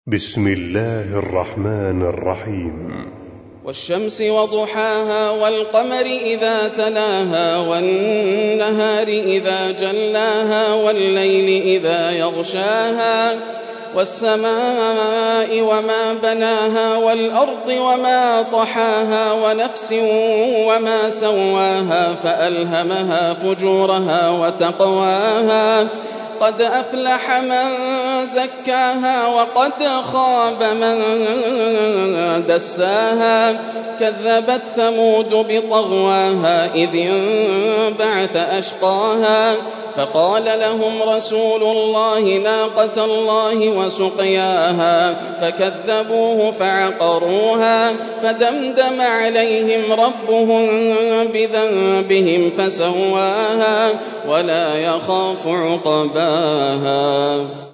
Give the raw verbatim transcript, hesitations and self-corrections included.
بسم الله الرحمن الرحيم والشمس وضحاها والقمر إذا تلاها والنهار إذا جلاها والليل إذا يغشاها والسماء وما بناها والأرض وما طحاها ونفس وما سواها فألهمها فجورها وتقواها قد أفلح من زكاها وقد خاب من دساها كذبت ثمود بطغواها إذ انبعث أشقاها فقال لهم رسول الله ناقة الله وسقياها فكذبوه فعقروها فدمدم عليهم ربهم بذنبهم فسواها ولا يخاف عقباها.